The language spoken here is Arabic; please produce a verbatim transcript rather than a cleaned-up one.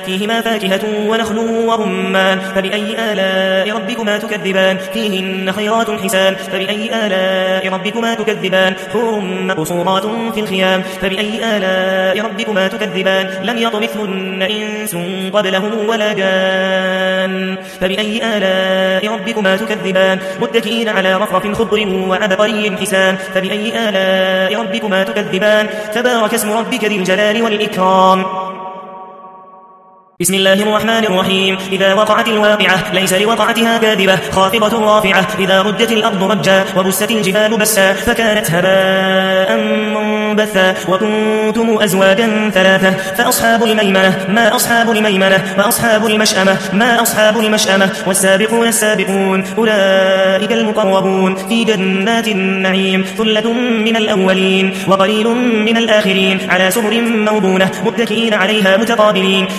فيهما فاكهة ونخل ورمان فبأي آلاء ربكما تكذبان فيهن خيرات حسان فبأي آلاء ربكما تكذبان حور مقصورات في الخيام فبأي آلاء ربكما تكذبان لم يطمثهن إنس قبلهم ولا جان فبأي آلاء ربكما تكذبان متكئين على رفرف خضر وعبقري حسان فبأي آلاء ربكما تكذبان تبارك اسم ربك ذي الجلال والإكرام بسم الله الرحمن الرحيم إذا وقعت الواقعة ليس لوقعتها كاذبة خافضة رافعة إذا رجت الأرض رجا وبست الجبال بسا فكانت هباء منبثا وكنتم أزواجا ثلاثة فأصحاب الميمنة ما أصحاب الميمنة وأصحاب المشأمة ما أصحاب المشأمة والسابقون السابقون أولئك المقربون في جنات النعيم ثلة من الأولين وقليل من الآخرين على سرر موضونة متكئين عليها متقابلين